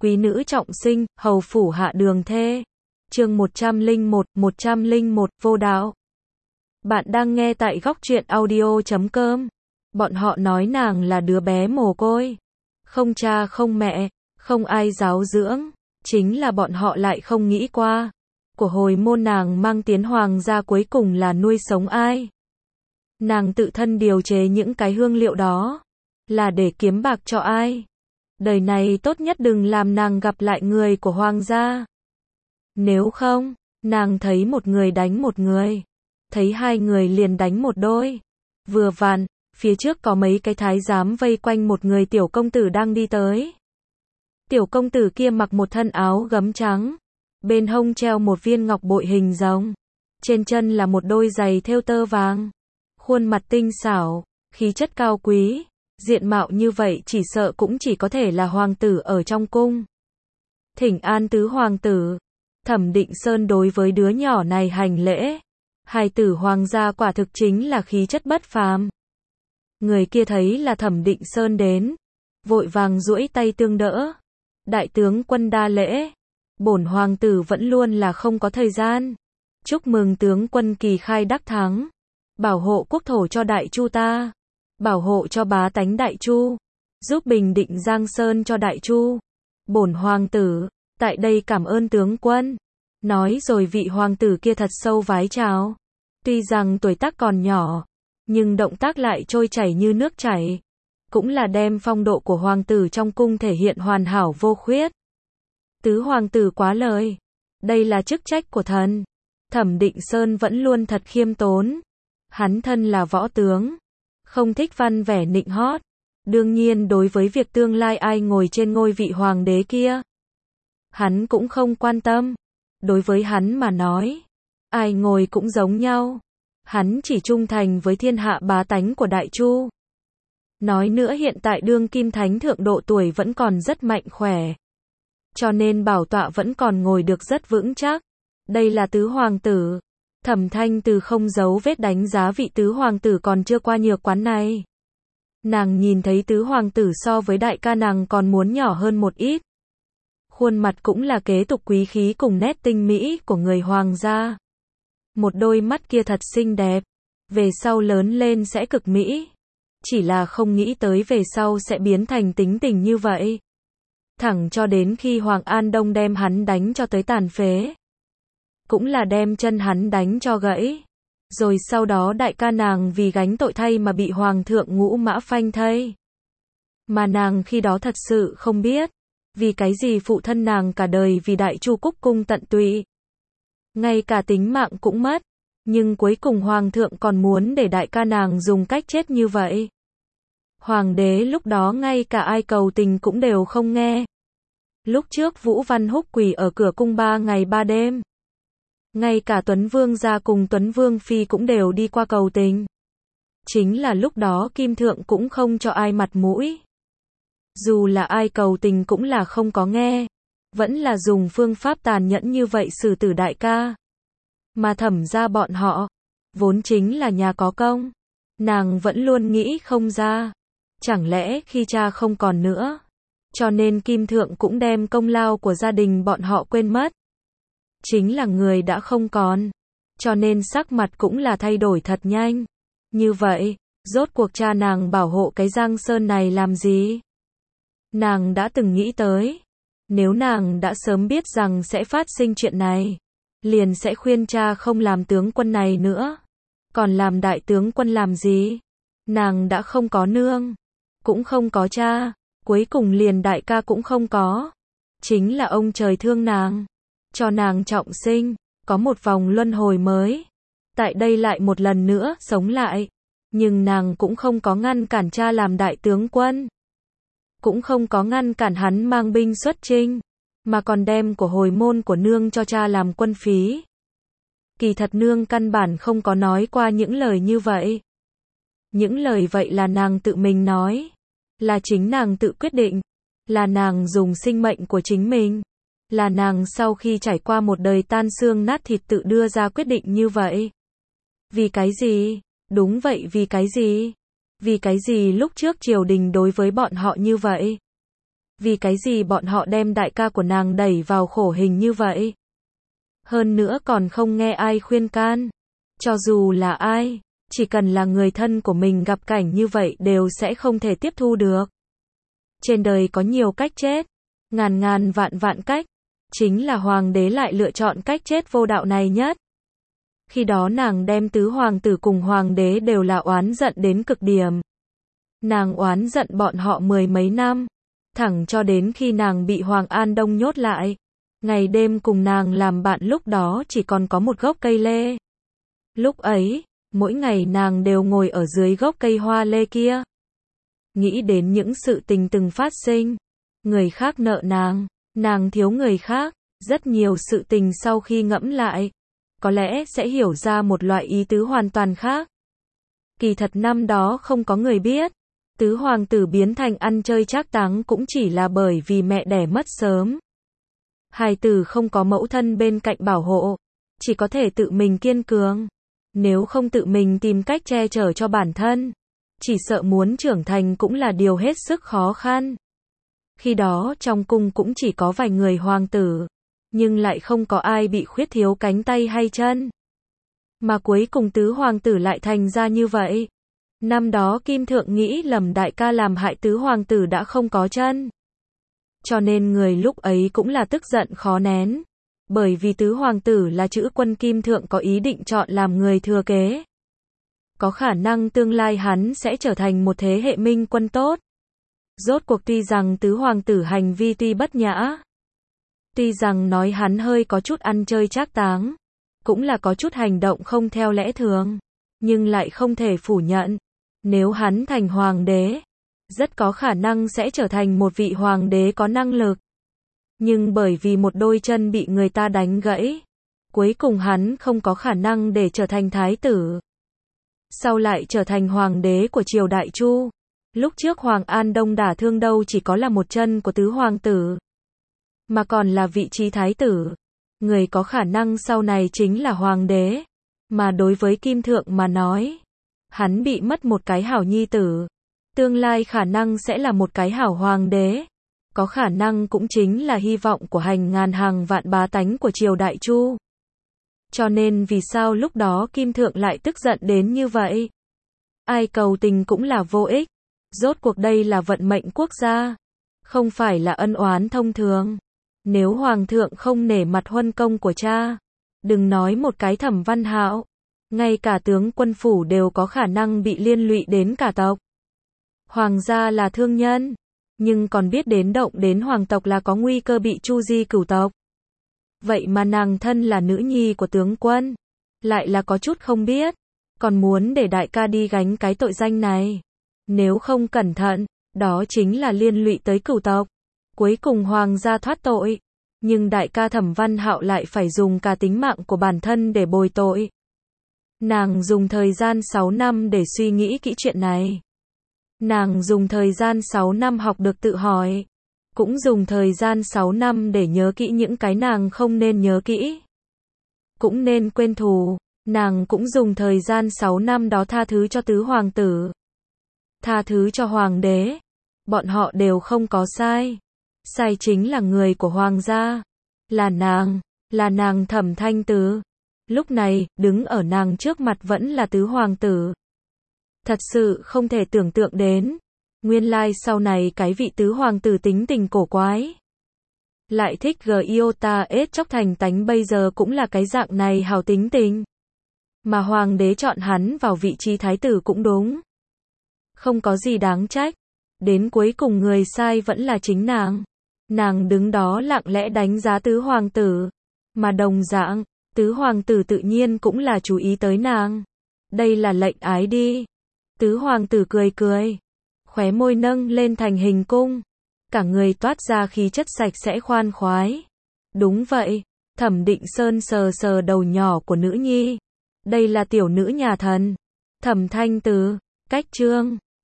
Quý nữ trọng sinh, hầu phủ hạ đường thê. Chương 101, vô đạo. Bạn đang nghe tại góc truyện audio.com. Bọn họ nói nàng là đứa bé mồ côi. Không cha không mẹ, không ai giáo dưỡng. Chính là bọn họ lại không nghĩ qua. Của hồi môn nàng mang tiến hoàng gia cuối cùng là nuôi sống ai. Nàng tự thân điều chế những cái hương liệu đó. Là để kiếm bạc cho ai. Đời này tốt nhất đừng làm nàng gặp lại người của hoàng gia. Nếu không, nàng thấy một người đánh một người. Thấy hai người liền đánh một đôi. Vừa vặn, phía trước có mấy cái thái giám vây quanh một người tiểu công tử đang đi tới. Tiểu công tử kia mặc một thân áo gấm trắng. Bên hông treo một viên ngọc bội hình rồng. Trên chân là một đôi giày thêu tơ vàng. Khuôn mặt tinh xảo, khí chất cao quý. Diện mạo như vậy chỉ sợ cũng chỉ có thể là hoàng tử ở trong cung. Thỉnh an tứ hoàng tử. Thẩm Định Sơn đối với đứa nhỏ này hành lễ. Hài tử hoàng gia quả thực chính là khí chất bất phàm. Người kia thấy là Thẩm Định Sơn đến, vội vàng duỗi tay tương đỡ. Đại tướng quân đa lễ. Bổn hoàng tử vẫn luôn là không có thời gian. Chúc mừng tướng quân kỳ khai đắc thắng. Bảo hộ quốc thổ cho Đại Chu ta. Bảo hộ cho bá tánh Đại Chu. Giúp bình định Giang Sơn cho Đại Chu. Bổn hoàng tử, tại đây cảm ơn tướng quân. Nói rồi vị hoàng tử kia thật sâu vái chào. Tuy rằng tuổi tác còn nhỏ, nhưng động tác lại trôi chảy như nước chảy. Cũng là đem phong độ của hoàng tử trong cung thể hiện hoàn hảo vô khuyết. Tứ hoàng tử quá lời. Đây là chức trách của thần. Thẩm Định Sơn vẫn luôn thật khiêm tốn. Hắn thân là võ tướng. Không thích văn vẻ nịnh hót. Đương nhiên đối với việc tương lai ai ngồi trên ngôi vị hoàng đế kia, hắn cũng không quan tâm. Đối với hắn mà nói, ai ngồi cũng giống nhau. Hắn chỉ trung thành với thiên hạ bá tánh của Đại Chu. Nói nữa hiện tại đương kim thánh thượng độ tuổi vẫn còn rất mạnh khỏe. Cho nên bảo tọa vẫn còn ngồi được rất vững chắc. Đây là tứ hoàng tử. Thẩm Thanh Từ không giấu vết đánh giá vị tứ hoàng tử còn chưa qua nhược quán này. Nàng nhìn thấy tứ hoàng tử so với đại ca nàng còn muốn nhỏ hơn một ít. Khuôn mặt cũng là kế tục quý khí cùng nét tinh mỹ của người hoàng gia. Một đôi mắt kia thật xinh đẹp. Về sau lớn lên sẽ cực mỹ. Chỉ là không nghĩ tới về sau sẽ biến thành tính tình như vậy. Thẳng cho đến khi Hoàng An Đông đem hắn đánh cho tới tàn phế. Cũng là đem chân hắn đánh cho gãy. Rồi sau đó đại ca nàng vì gánh tội thay mà bị hoàng thượng ngũ mã phanh thây. Mà nàng khi đó thật sự không biết. Vì cái gì phụ thân nàng cả đời vì Đại Chu Cúc cung tận tụy. Ngay cả tính mạng cũng mất. Nhưng cuối cùng hoàng thượng còn muốn để đại ca nàng dùng cách chết như vậy. Hoàng đế lúc đó ngay cả ai cầu tình cũng đều không nghe. Lúc trước Vũ Văn Húc quỳ ở cửa cung 3 ngày 3 đêm. Ngay cả Tuấn Vương gia cùng Tuấn Vương phi cũng đều đi qua cầu tình. Chính là lúc đó Kim Thượng cũng không cho ai mặt mũi. Dù là ai cầu tình cũng là không có nghe. Vẫn là dùng phương pháp tàn nhẫn như vậy xử tử đại ca. Mà Thẩm gia bọn họ, vốn chính là nhà có công. Nàng vẫn luôn nghĩ không ra. Chẳng lẽ khi cha không còn nữa, cho nên Kim Thượng cũng đem công lao của gia đình bọn họ quên mất. Chính là người đã không còn. Cho nên sắc mặt cũng là thay đổi thật nhanh. Như vậy, rốt cuộc cha nàng bảo hộ cái Giang Sơn này làm gì? Nàng đã từng nghĩ tới. Nếu nàng đã sớm biết rằng sẽ phát sinh chuyện này, liền sẽ khuyên cha không làm tướng quân này nữa. Còn làm đại tướng quân làm gì? Nàng đã không có nương, cũng không có cha, cuối cùng liền đại ca cũng không có. Chính là ông trời thương nàng, cho nàng trọng sinh, có một vòng luân hồi mới. Tại đây lại một lần nữa sống lại. Nhưng nàng cũng không có ngăn cản cha làm đại tướng quân. Cũng không có ngăn cản hắn mang binh xuất chinh. Mà còn đem của hồi môn của nương cho cha làm quân phí. Kỳ thật nương căn bản không có nói qua những lời như vậy. Những lời vậy là nàng tự mình nói. Là chính nàng tự quyết định. Là nàng dùng sinh mệnh của chính mình. Là nàng sau khi trải qua một đời tan xương nát thịt tự đưa ra quyết định như vậy. Vì cái gì? Đúng vậy, vì cái gì? Vì cái gì lúc trước triều đình đối với bọn họ như vậy? Vì cái gì bọn họ đem đại ca của nàng đẩy vào khổ hình như vậy? Hơn nữa còn không nghe ai khuyên can. Cho dù là ai, chỉ cần là người thân của mình gặp cảnh như vậy đều sẽ không thể tiếp thu được. Trên đời có nhiều cách chết, ngàn ngàn vạn vạn cách, chính là hoàng đế lại lựa chọn cách chết vô đạo này nhất. Khi đó nàng đem tứ hoàng tử cùng hoàng đế đều là oán giận đến cực điểm. Nàng oán giận bọn họ mười mấy năm, thẳng cho đến khi nàng bị Hoàng An Đông nhốt lại. Ngày đêm cùng nàng làm bạn lúc đó chỉ còn có một gốc cây lê. Lúc ấy, mỗi ngày nàng đều ngồi ở dưới gốc cây hoa lê kia. Nghĩ đến những sự tình từng phát sinh. Người khác nợ nàng thiếu người khác, rất nhiều sự tình sau khi ngẫm lại, có lẽ sẽ hiểu ra một loại ý tứ hoàn toàn khác. Kỳ thật năm đó không có người biết, tứ hoàng tử biến thành ăn chơi trác táng cũng chỉ là bởi vì mẹ đẻ mất sớm. Hài tử không có mẫu thân bên cạnh bảo hộ, chỉ có thể tự mình kiên cường. Nếu không tự mình tìm cách che chở cho bản thân, chỉ sợ muốn trưởng thành cũng là điều hết sức khó khăn. Khi đó trong cung cũng chỉ có vài người hoàng tử, nhưng lại không có ai bị khuyết thiếu cánh tay hay chân. Mà cuối cùng tứ hoàng tử lại thành ra như vậy. Năm đó Kim Thượng nghĩ lầm đại ca làm hại tứ hoàng tử đã không có chân. Cho nên người lúc ấy cũng là tức giận khó nén. Bởi vì tứ hoàng tử là chữ quân Kim Thượng có ý định chọn làm người thừa kế. Có khả năng tương lai hắn sẽ trở thành một thế hệ minh quân tốt. Rốt cuộc tuy rằng tứ hoàng tử hành vi tuy bất nhã, tuy rằng nói hắn hơi có chút ăn chơi trác táng, cũng là có chút hành động không theo lẽ thường, nhưng lại không thể phủ nhận, nếu hắn thành hoàng đế, rất có khả năng sẽ trở thành một vị hoàng đế có năng lực. Nhưng bởi vì một đôi chân bị người ta đánh gãy, cuối cùng hắn không có khả năng để trở thành thái tử. Sau lại trở thành hoàng đế của triều Đại Chu. Lúc trước Hoàng An Đông đả thương đâu chỉ có là một chân của tứ hoàng tử, mà còn là vị trí thái tử. Người có khả năng sau này chính là hoàng đế. Mà đối với Kim Thượng mà nói, hắn bị mất một cái hảo nhi tử, tương lai khả năng sẽ là một cái hảo hoàng đế. Có khả năng cũng chính là hy vọng của hàng ngàn hàng vạn bá tánh của triều Đại Chu. Cho nên vì sao lúc đó Kim Thượng lại tức giận đến như vậy? Ai cầu tình cũng là vô ích. Rốt cuộc đây là vận mệnh quốc gia, không phải là ân oán thông thường. Nếu hoàng thượng không nể mặt huân công của cha, đừng nói một cái Thẩm Văn Hạo, ngay cả tướng quân phủ đều có khả năng bị liên lụy đến cả tộc. Hoàng gia là thương nhân, nhưng còn biết đến động đến hoàng tộc là có nguy cơ bị chu di cửu tộc. Vậy mà nàng thân là nữ nhi của tướng quân, lại là có chút không biết, còn muốn để đại ca đi gánh cái tội danh này. Nếu không cẩn thận, đó chính là liên lụy tới cửu tộc. Cuối cùng hoàng gia thoát tội, nhưng đại ca Thẩm Văn Hạo lại phải dùng cả tính mạng của bản thân để bồi tội. Nàng dùng thời gian 6 năm để suy nghĩ kỹ chuyện này. Nàng dùng thời gian 6 năm học được tự hỏi, cũng dùng thời gian 6 năm để nhớ kỹ những cái nàng không nên nhớ kỹ, cũng nên quên thù. Nàng cũng dùng thời gian 6 năm đó tha thứ cho tứ hoàng tử, tha thứ cho hoàng đế. Bọn họ đều không có sai. Sai chính là người của hoàng gia. Là nàng Thẩm Thanh Tứ. Lúc này, đứng ở nàng trước mặt vẫn là tứ hoàng tử. Thật sự không thể tưởng tượng đến. Nguyên lai sau này cái vị tứ hoàng tử tính tình cổ quái, lại thích iota ết chóc thành tánh bây giờ cũng là cái dạng này hào tính tình. Mà hoàng đế chọn hắn vào vị trí thái tử cũng đúng. Không có gì đáng trách. Đến cuối cùng người sai vẫn là chính nàng. Nàng đứng đó lặng lẽ đánh giá tứ hoàng tử. Mà đồng dạng, tứ hoàng tử tự nhiên cũng là chú ý tới nàng. Đây là lệnh ái đi. Tứ hoàng tử cười cười, khóe môi nâng lên thành hình cung, cả người toát ra khí chất sạch sẽ khoan khoái. Đúng vậy, Thẩm Định Sơn sờ sờ đầu nhỏ của nữ nhi. Đây là tiểu nữ nhà thần, Thẩm Thanh Tứ. Cách chương